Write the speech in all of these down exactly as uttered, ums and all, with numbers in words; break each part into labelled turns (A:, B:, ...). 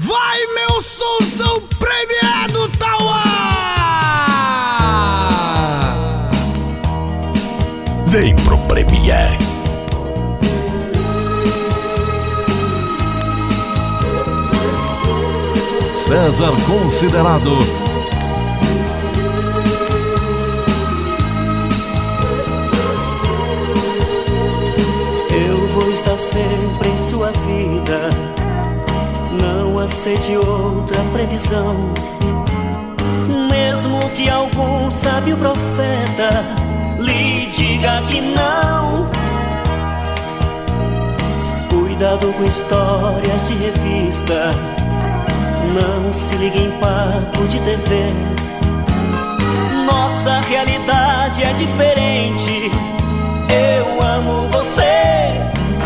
A: Vai, meu Sonzão premiado, Tauá!
B: Vem pro Premier. César Considerado.
C: Eu vou estar sempre em sua vida, não aceite outra previsão. Mesmo que algum sábio profeta lhe diga que não, cuidado com histórias de revista, não se ligue em papo de T V. Nossa realidade é diferente. Eu amo você.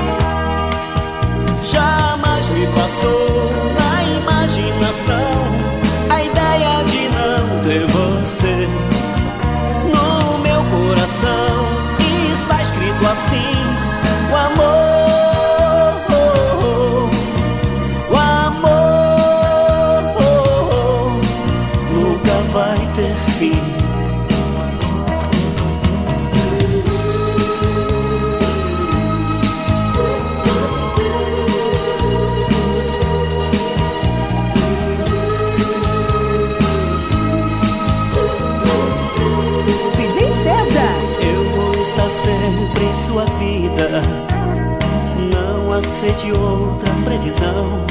C: Jamais me passou na imaginação a ideia de não ter você. No meu coração está escrito assim: o amor. Vai ter fim.
D: D J César.
C: Eu vou estar sempre em sua vida, não aceite outra previsão.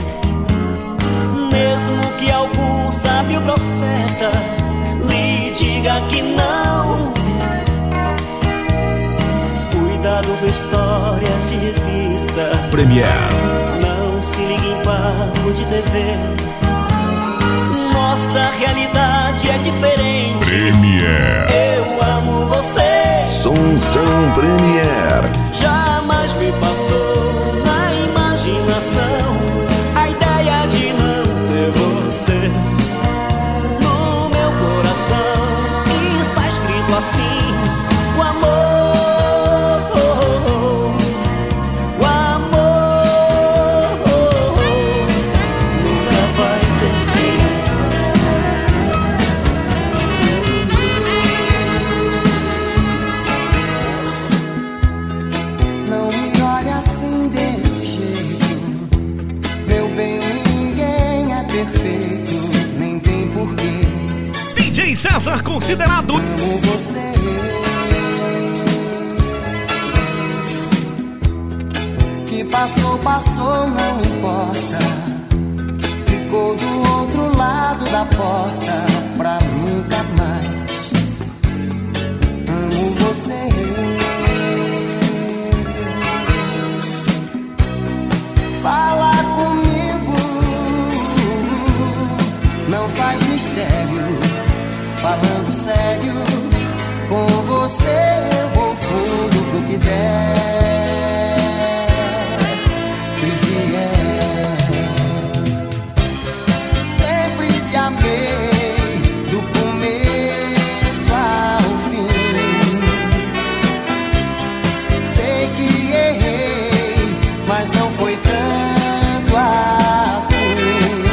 C: Mesmo que algum sábio profeta lhe diga que não, cuidado com histórias de revista,
B: Premier.
C: não se ligue em papo de T V. Nossa realidade é diferente.
B: Premier.
C: Eu amo você.
B: Sonzão Premier.
C: Jamais me passou na imaginação a ideia de não ter você. No meu coração está escrito assim: o amor, o amor nunca vai ter fim.
E: Não me olhe assim desse jeito, meu bem, ninguém é perfeito, nem tem porquê.
B: D J César Considerado.
E: Amo você. Que passou, passou, não importa. Ficou do outro lado da porta pra nunca mais. Amo você. Fala comigo, não faz mistério. Falando sério, com você eu vou fundo pro que der e vier. Sempre te amei, do começo ao fim. Sei que errei, mas não foi tanto assim.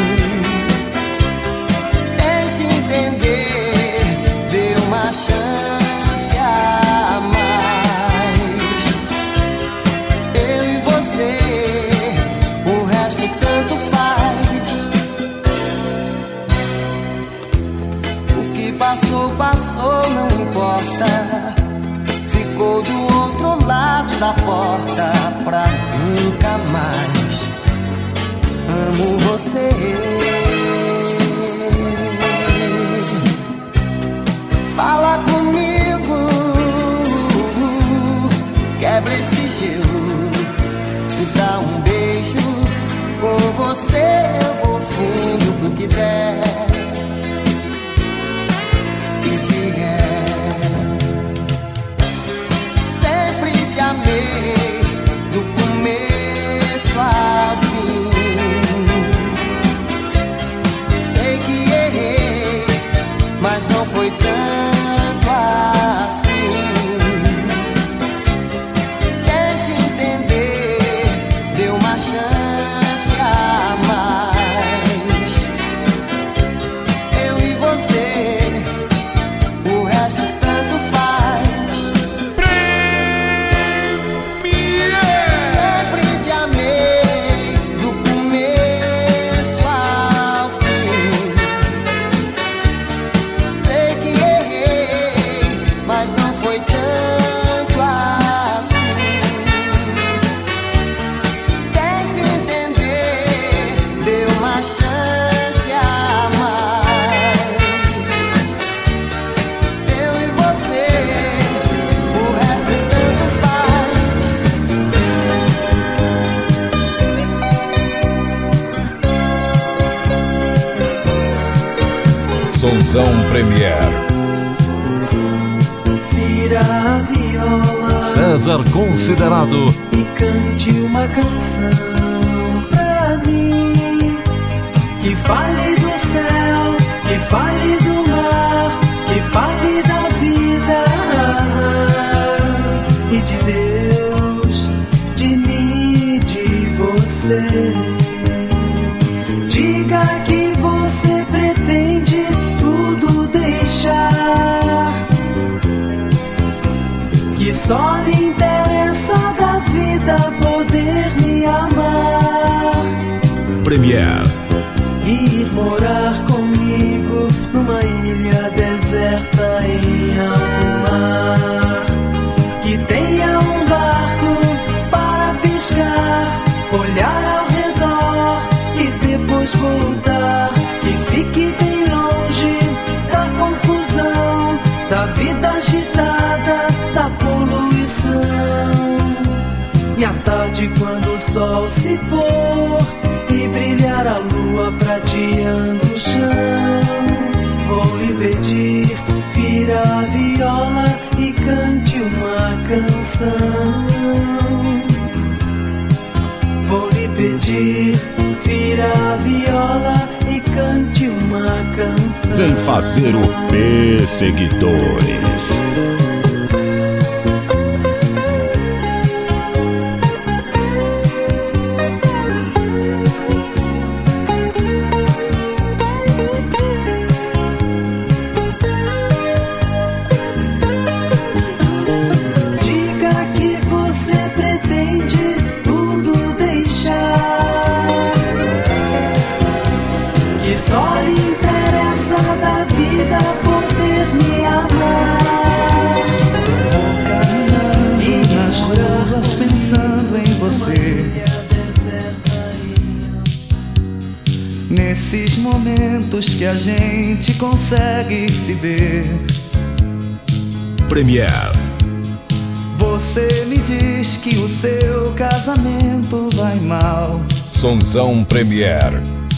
E: Tente entender, dê uma chance a mais. Eu e você, o resto tanto faz. O que passou, passou, não importa. Ficou do outro lado da porta pra nunca mais. Amo você. Fala comigo, quebra esse gelo, me dá um beijo. Com você eu vou fundo pro que der e vier. Sempre te amei, do começo ao fim.
B: Sonzão Premier.
C: Vira a viola,
B: César Considerado.
C: e cante uma canção pra mim, que fale do céu, que fale do mar, que fale da vida e de Deus, de mim, de você. Diga que você pretende tudo deixar, que só lhe interessa da vida poder me amar.
B: Premier.
C: Ir morar comigo numa ilha deserta em alto mar, que tenha um barco para pescar, olhar ao redor e depois voltar, que fique bem longe da confusão, da vida agitada, da poluição. E à tarde, quando o sol se pôr e brilhar a lua prateando o chão, vou lhe pedir, vira a viola e cante uma canção. Vou lhe pedir, vira a viola e cante uma canção.
B: Vem fazer o Perseguidores.
C: Só lhe interessa da vida poder me amar.
E: Vou caminhando nas ruas pensando em você, nesses momentos que a gente consegue se ver.
B: Premier.
E: Você me diz que o seu casamento vai mal,
B: Sonzão Premier.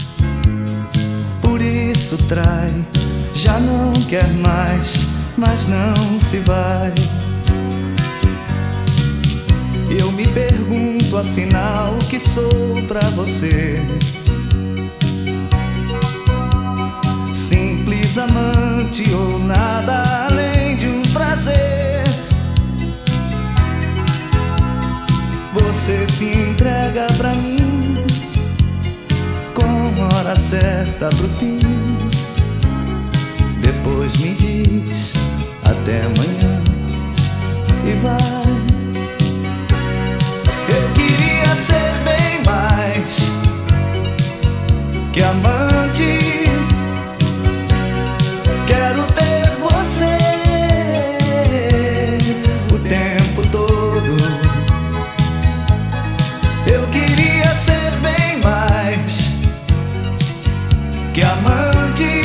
E: por isso trai. Já não quer mais, mas não se vai. Eu me pergunto afinal o que sou pra você. Simples amante ou nada além de um prazer. Você se entrega pra mim com hora certa pro fim. Depois me diz até amanhã e vai. Eu queria ser bem mais que amante. Quero ter você o tempo todo. Eu queria ser bem mais que amante.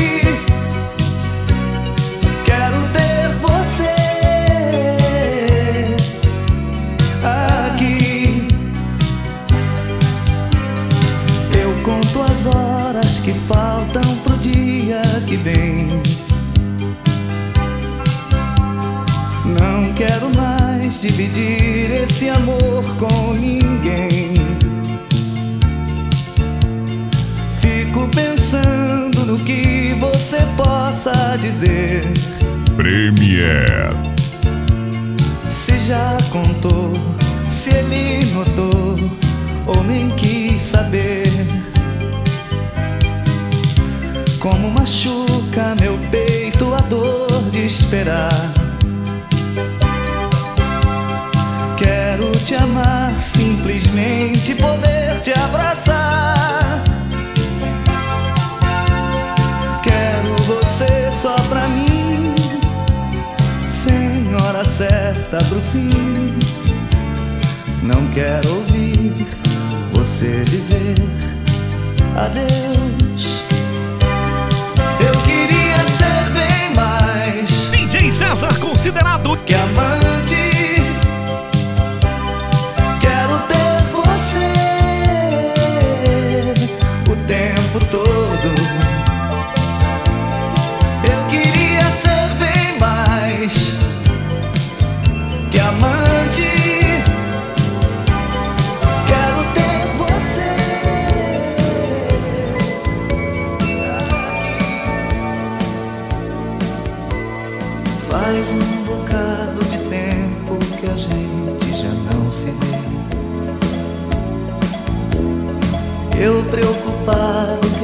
E: Quero ter você aqui. Eu conto as horas que faltam pro dia que vem. Não quero mais dividir esse amor com ninguém. Fico pensando no que você possa dizer.
B: Premier.
E: Se já contou, se ele notou ou nem quis saber. Como machuca meu peito a dor de esperar. Quero te amar, simplesmente poder te abraçar. Quero você só pra mim, sem hora certa pro fim. Não quero ouvir você dizer adeus. Eu queria ser bem mais
B: D J César Considerado.
E: que amante. Quero ter você o tempo todo.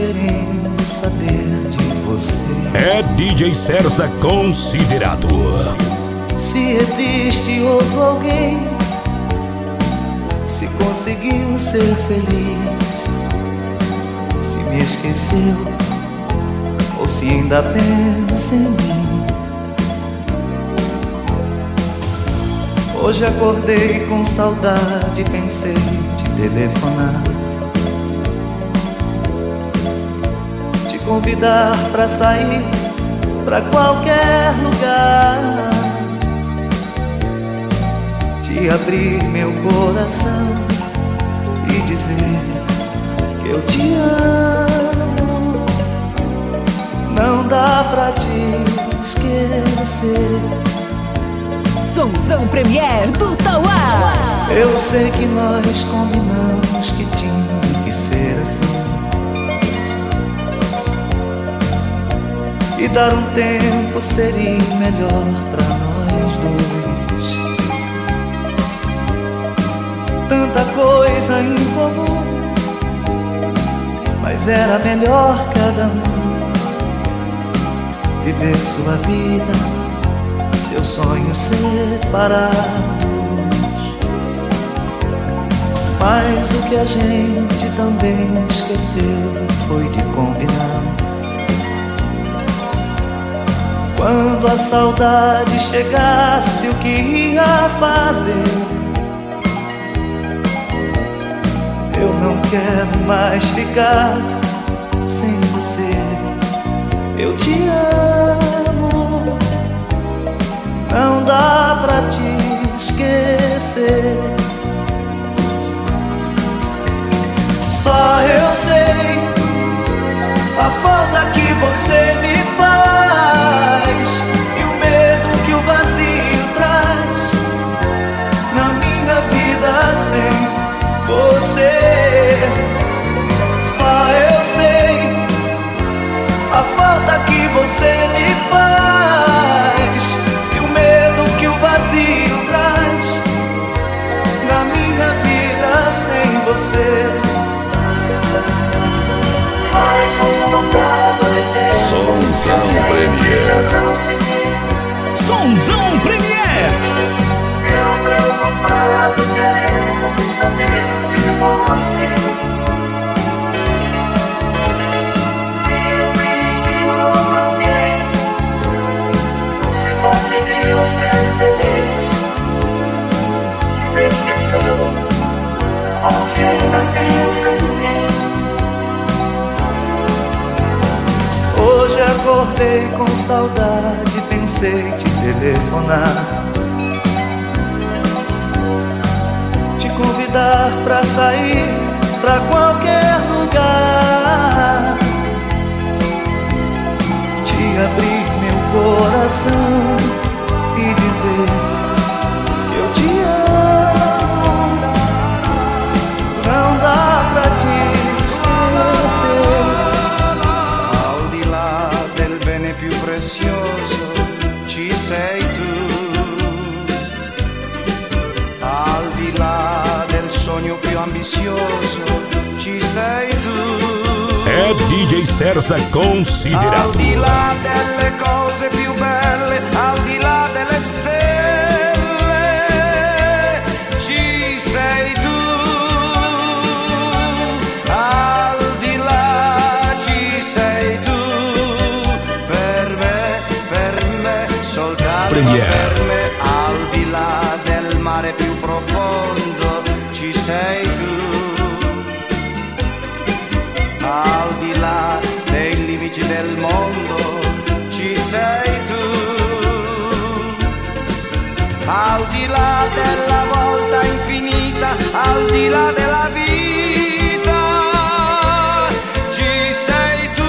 C: querendo saber de você.
B: É D J Cerza Considerado.
C: Se existe outro alguém, se conseguiu ser feliz, se me esqueceu ou se ainda pensa em mim. Hoje acordei com saudade, pensei em te telefonar, te convidar pra sair pra qualquer lugar, te abrir meu coração e dizer que eu te amo. Não dá pra te esquecer.
D: Sonzão Premier do Tauá.
C: Eu sei que nós combinamos que tinha que ser assim, e dar um tempo seria melhor pra nós dois. Tanta coisa em comum, mas era melhor cada um viver sua vida, seus sonhos separados. Mas o que a gente também esqueceu foi de combinar. Quando a saudade chegasse, o que ia fazer? Eu não quero mais ficar sem você. Eu te amo, não dá pra te esquecer. Só eu sei a falta que você me faz e o medo que o vazio traz na minha vida sem você. Só eu sei a falta que você me faz e o medo que o vazio traz na minha vida sem você.
B: Sonzão Premier. Sonzão Premier.
F: Eu preocupado querendo saber de você. Se existe outro alguém, se conseguiu ser feliz, se me esqueceu ou se ainda pensa em mim.
C: Hoje acordei com saudade, pensei te telefonar, te convidar pra sair pra qualquer lugar, te abrir meu coração e dizer que eu te amo. Não dá pra te
G: prezioso ci sei tu, al di là del sogno più ambizioso ci sei tu.
B: É D J Cerza Considerado.
G: Al di là delle cose più belle, al di là delle stelle ci sei tu. Al di là ci sei tu. Soltanto
B: Premier.
G: Per me, al di là del mare più profondo ci sei tu, al di là dei limiti del mondo ci sei tu, al di là della volta infinita, al di là della vita ci sei tu.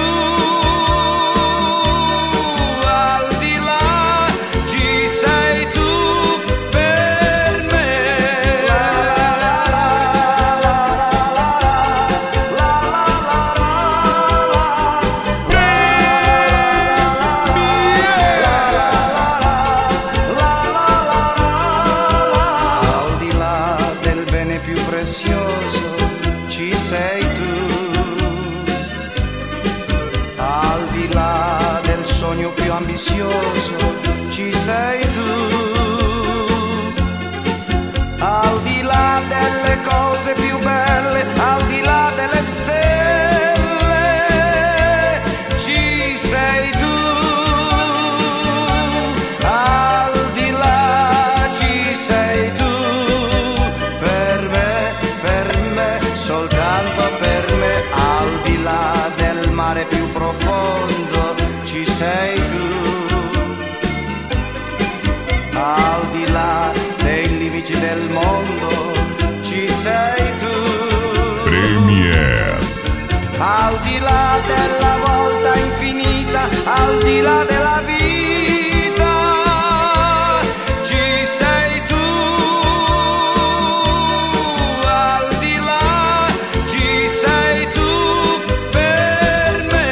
G: Prezioso più ambizioso ci sei tu. Al di là delle cose più belle, al di là delle stelle, ci sei tu. Al di là ci sei tu. Per me, per me, soltanto per me. Al di là del mare più profondo ci sei tu. Al di là dei limiti del mondo ci sei tu.
B: Premier.
G: Al di là della volta infinita, al di là della vita ci sei tu. Al di là ci sei tu per me.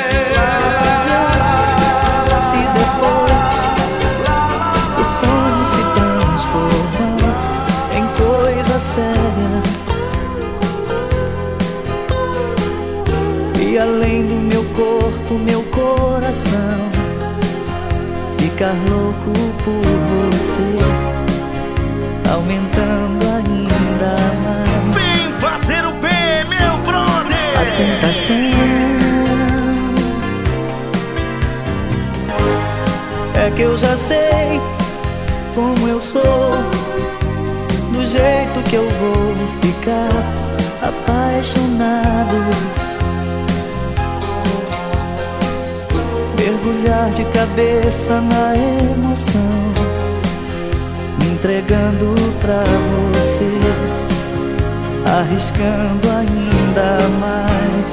C: Se depois o sonho se transforma em coisa séria, e além do meu corpo, meu coração ficar louco por você, aumentando ainda mais
A: Vem fazer o bem, meu brother.
C: a tentação. É que eu já sei como eu sou, do jeito que eu vou ficar apaixonado, mergulhar de cabeça na emoção, me entregando pra você, arriscando ainda mais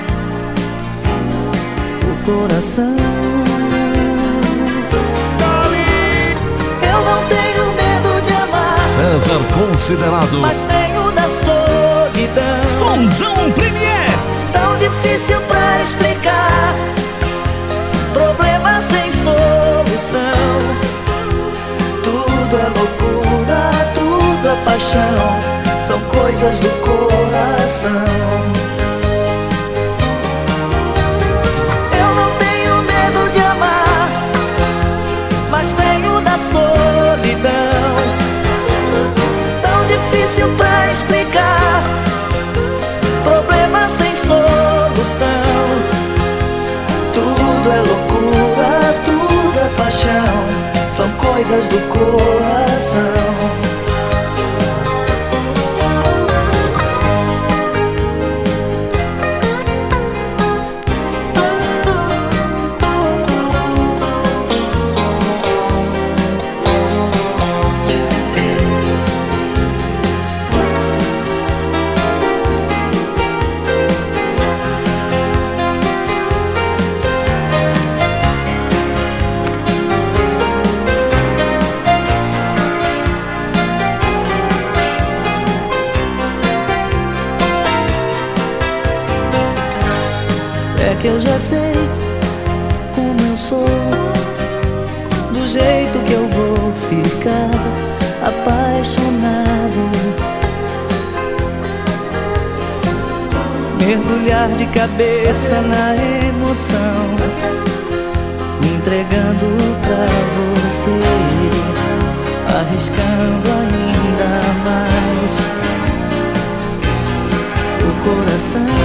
C: o coração. Eu não tenho medo de amar,
B: César Considerado.
C: mas tenho da solidão.
A: Sonzão Premier.
C: Tão difícil pra explicar, problema sem solução. Tudo é loucura, tudo é paixão, são coisas do coração. Eu não tenho medo de amar, mas tenho da solidão. Tão difícil pra explicar, problema sem solução. Tudo é loucura, tudo é paixão, são coisas do coração. É que eu já sei como eu sou, do jeito que eu vou ficar apaixonado, mergulhar de cabeça na emoção, me entregando pra você, arriscando ainda mais o coração.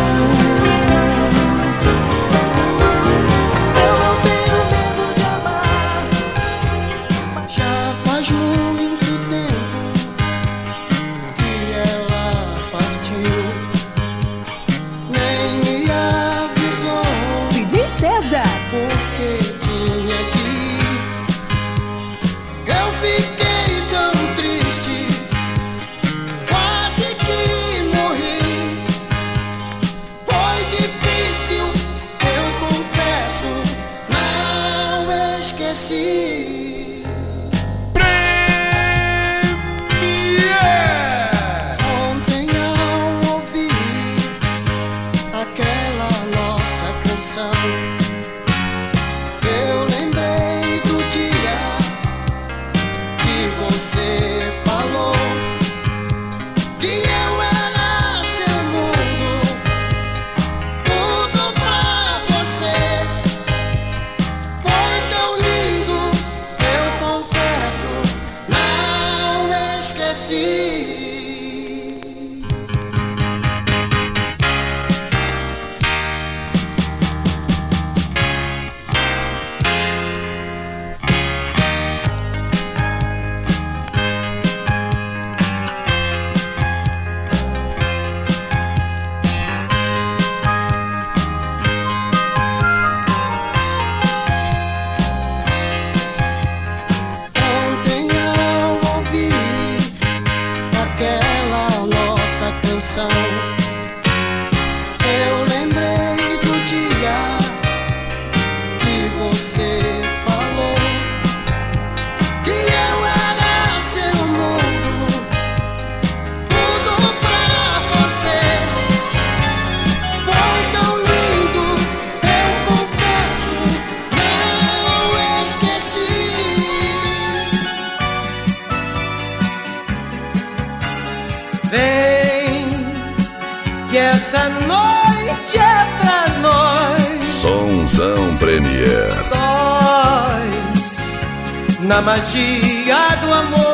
E: Porque tinha que ir. Eu fiquei tão triste, quase que morri. Foi difícil, eu confesso, não esqueci. Ontem ao ouvir aquela nossa canção, eu lembrei do dia que você falou que eu era seu mundo, tudo pra você. Foi
C: essa noite é pra nós.
B: Sonzão Premier.
C: Sóis na magia do amor.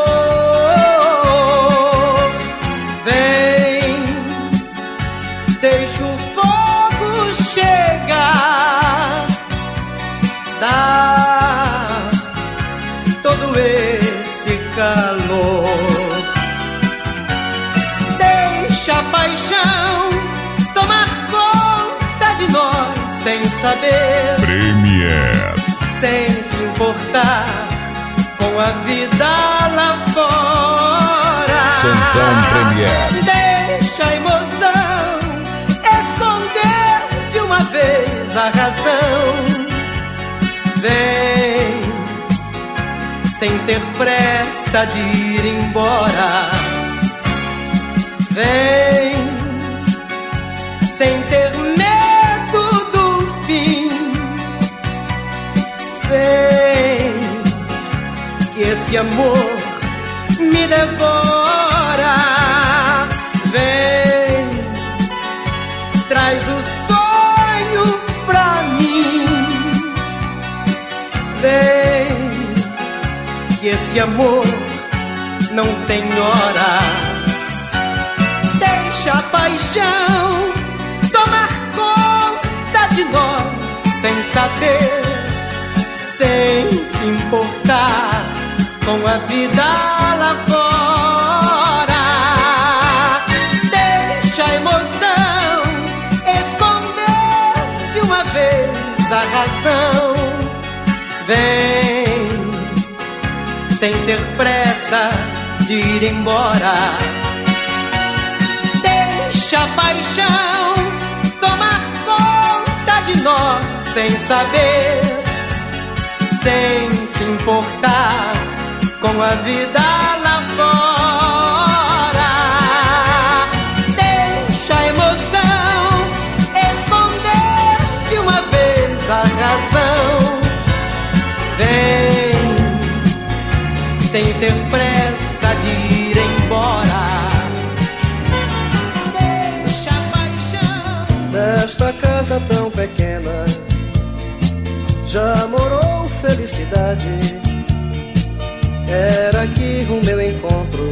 C: Vem, deixa o fogo chegar, dá todo esse calor. Deixa a paixão tomar conta de nós sem saber,
B: Premier.
C: sem se importar com a vida lá fora.
B: Sonzão Premier.
C: Deixa a emoção esconder de uma vez a razão. Vem, sem ter pressa de ir embora. Vem, sem ter medo do fim. Vem, que esse amor me devora. Vem, traz o sonho pra mim. Vem, que esse amor não tem hora. Deixa a paixão tomar conta de nós sem saber, sem se importar com a vida lá fora. Deixa a emoção esconder de uma vez a razão. Vem, sem ter pressa de ir embora. Deixa a paixão tomar conta de nós sem saber, sem se importar com a vida lá fora. Deixa a emoção esconder de uma vez a razão. Vem, sem ter pressa de ir embora. Deixa a paixão
G: Nesta casa tão pequena já morou felicidade. Era aqui o meu encontro,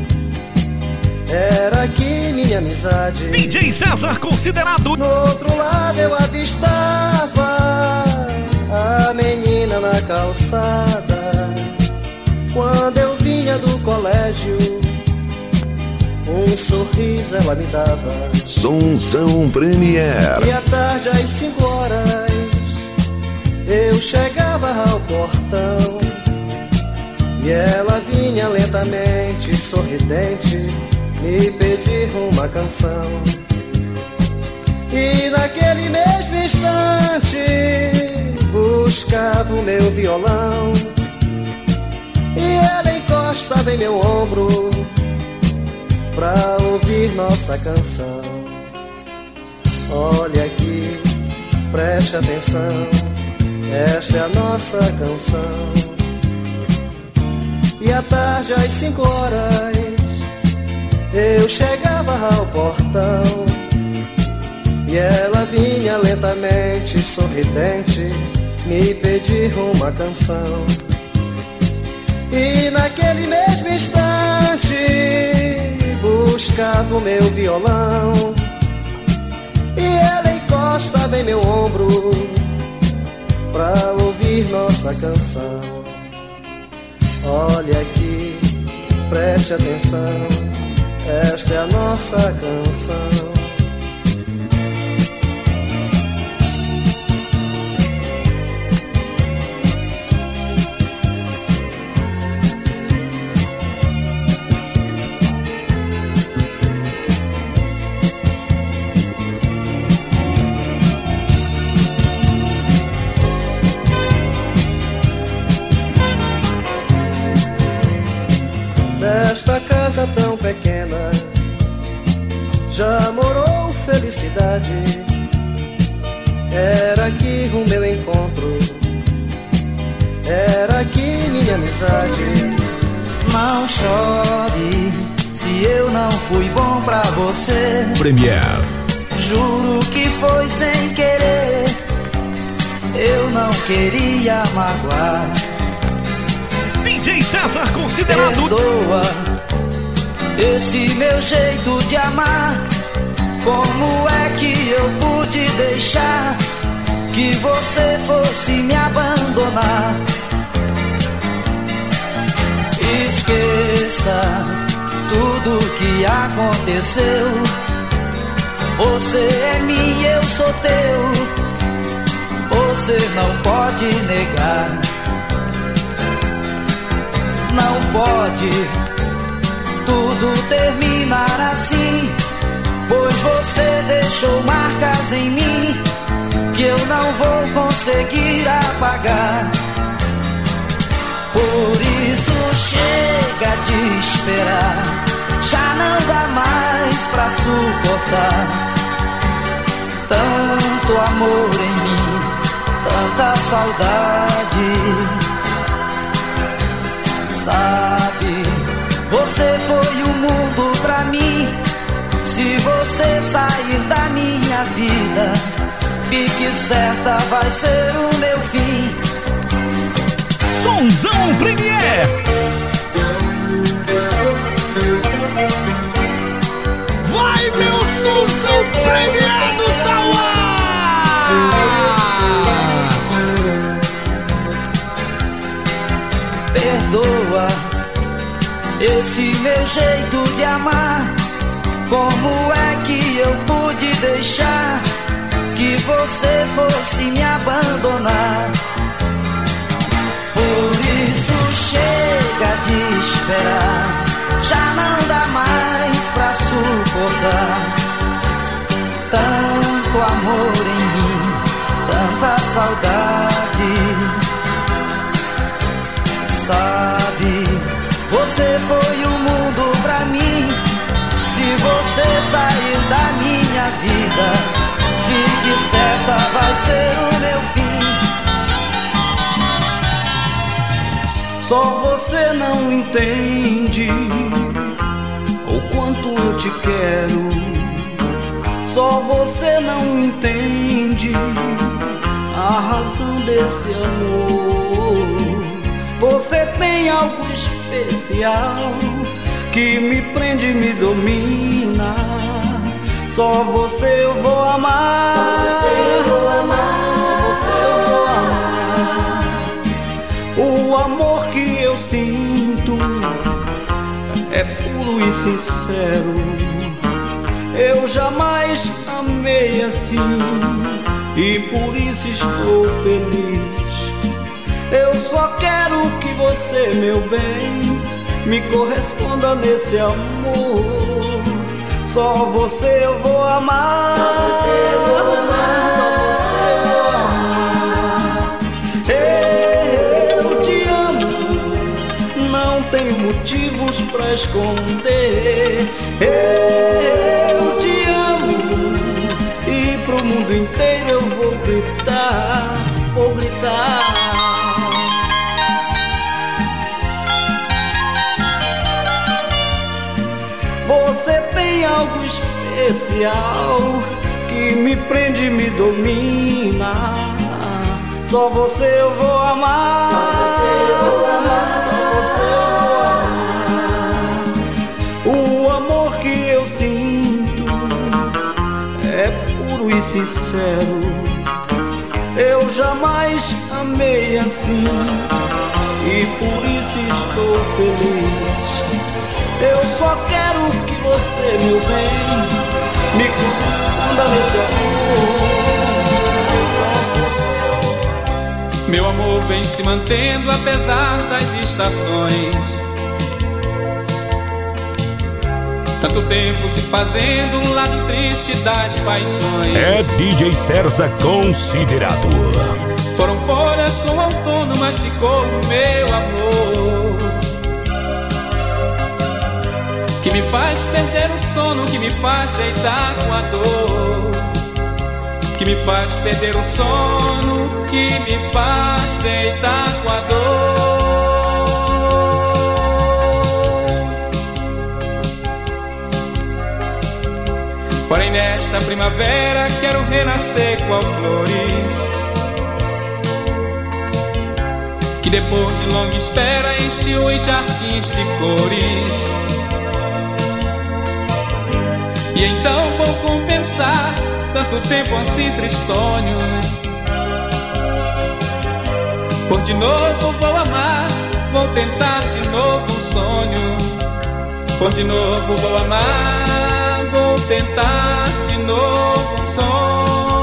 G: era aqui minha amizade.
B: D J César Considerado.
G: No outro lado eu avistava a menina na calçada. Quando eu vinha do colégio, um sorriso ela me dava.
B: Sonzão Premier.
G: E à tarde às cinco horas eu chegava ao portão e ela vinha lentamente, sorridente, me pedir uma canção. E naquele mesmo instante buscava o meu violão e ela encostava em meu ombro pra ouvir nossa canção. Olha aqui, preste atenção, esta é a nossa canção. E à tarde às cinco horas eu chegava ao portão e ela vinha lentamente, sorridente, me pedir uma canção. E naquele mesmo instante buscava o meu violão e ela encostava em meu ombro pra ouvir nossa canção. Olha aqui, preste atenção, esta é a nossa canção. Nesta casa tão pequena já morou felicidade. Era aqui o meu encontro, era aqui minha amizade.
H: Não chore se eu não fui bom pra você.
B: Premier.
G: juro que foi sem querer. Eu não queria magoar.
B: D J César Considerado.
G: Perdoa esse meu jeito de amar. Como é que eu pude deixar que você fosse me abandonar? Esqueça tudo que aconteceu. Você é minha, eu sou teu. Você não pode negar. Não pode tudo terminar assim, pois você deixou marcas em mim que eu não vou conseguir apagar. Por isso chega de esperar, já não dá mais pra suportar. Tanto amor em mim, tanta saudade. Sabe, você foi o mundo pra mim. Se você sair da minha vida, fique certa, vai ser o meu fim.
B: Sonzão Premier.
A: Vai, meu Sonzão Premier do Tauá!
G: Perdoa esse meu jeito de amar. Como é que eu pude deixar que você fosse me abandonar? Por isso chega de esperar, já não dá mais pra suportar. Tanto amor em mim, tanta saudade. Sabe, você foi o mundo pra mim. Se você sair da minha vida, fique certa, vai ser o meu fim. Só você não entende o quanto eu te quero. Só você não entende a razão desse amor. Você tem algo especial que me prende e me domina. Só você eu vou amar.
D: Só você eu vou amar.
G: Só você eu vou amar. O amor que eu sinto é puro e sincero. Eu jamais amei assim e por isso estou feliz. Eu só quero que você, meu bem, me corresponda nesse amor. Só você eu vou amar.
D: Só você eu vou amar.
G: Só você eu vou amar. Eu te amo, não tenho motivos pra esconder. Eu te amo e pro mundo inteiro eu vou gritar, vou gritar. Você tem algo especial que me prende e me domina. Só você eu vou amar.
D: Só você eu vou amar.
G: Só você eu vou amar. O amor que eu sinto é puro e sincero. Eu jamais amei assim e por isso estou feliz. Eu só quero que você, meu bem, me corresponda nesse amor.
H: Meu amor vem se mantendo apesar das estações. Tanto tempo se fazendo um lado triste das paixões.
B: É D J César Considerado.
H: Foram folhas com outono, mas ficou o meu amor, que me faz perder o sono, que me faz deitar com a dor, que me faz perder o sono, que me faz deitar com a dor. Porém nesta primavera quero renascer qual flores que depois de longa espera enche os jardins de cores. E então vou compensar tanto tempo assim tristonho, por de novo vou amar, vou tentar de novo um sonho. Por de novo vou amar, vou tentar de novo um sonho.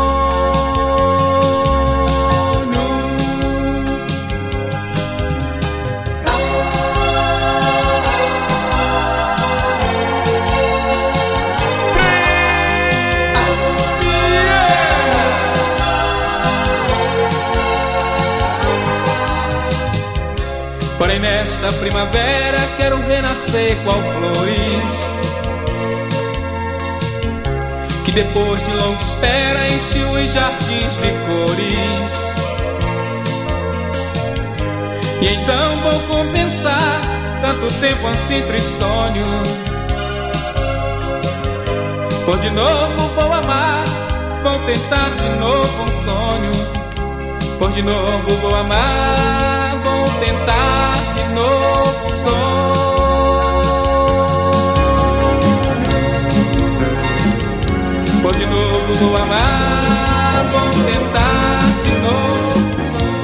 H: Porém nesta primavera quero renascer qual flores que depois de longa espera enche os jardins de cores. E então vou compensar tanto tempo assim tristonho, por de novo vou amar, vou tentar de novo um sonho. Por de novo vou amar, vou tentar de novo um sonho. Por de novo vou amar, vou tentar de novo um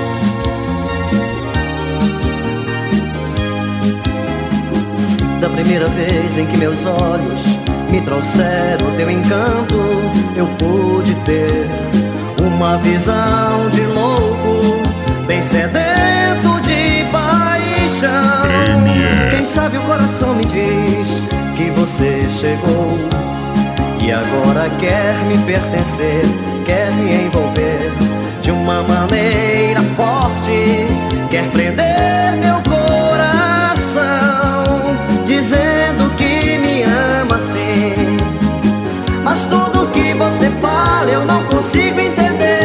I: sonho. Da primeira vez em que meus olhos me trouxeram o teu encanto, eu pude ter uma visão de louco, bem sedento de paixão. Quem sabe o coração me diz que você chegou e agora quer me pertencer, quer me envolver de uma maneira forte, quer prender meu coração, dizendo que me ama sim. Mas tudo que você fala eu não consigo entender.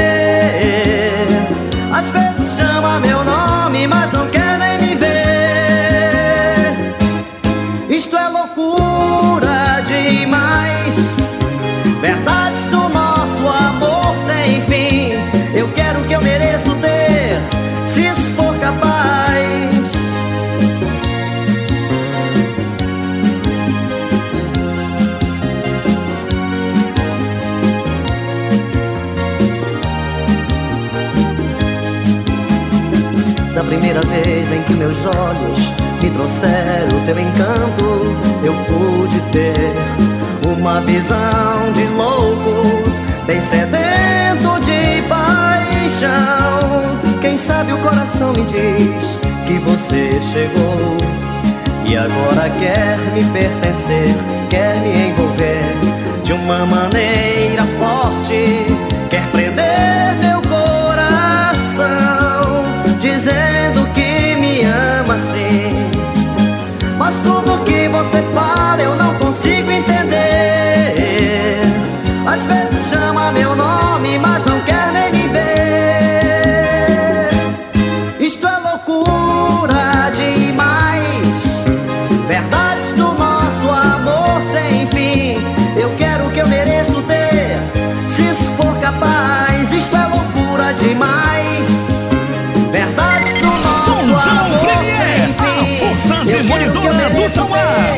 I: Às vezes chama meu nome, mas não quer nem me ver. Isto é loucura demais, verdades do nosso amor sem fim. Eu quero o que eu mereço ter, se isso for capaz. Da primeira vez em que meus olhos me trouxeram o teu encanto, eu pude ter uma visão de louco, bem sedento de paixão. Quem sabe o coração me diz que você chegou e agora quer me pertencer, quer me envolver de uma maneira forte, quer prender meu coração, dizendo que me ama sim. Mas tudo que você fala eu não consigo entender. Às vezes chama meu nome, mas não quer nem me ver. Isto é loucura demais, verdades do nosso amor sem fim. Eu quero o que eu mereço ter, se isso for capaz. Isto é loucura demais, verdades do nosso amor sem fim.
B: Demolidora do Tauá.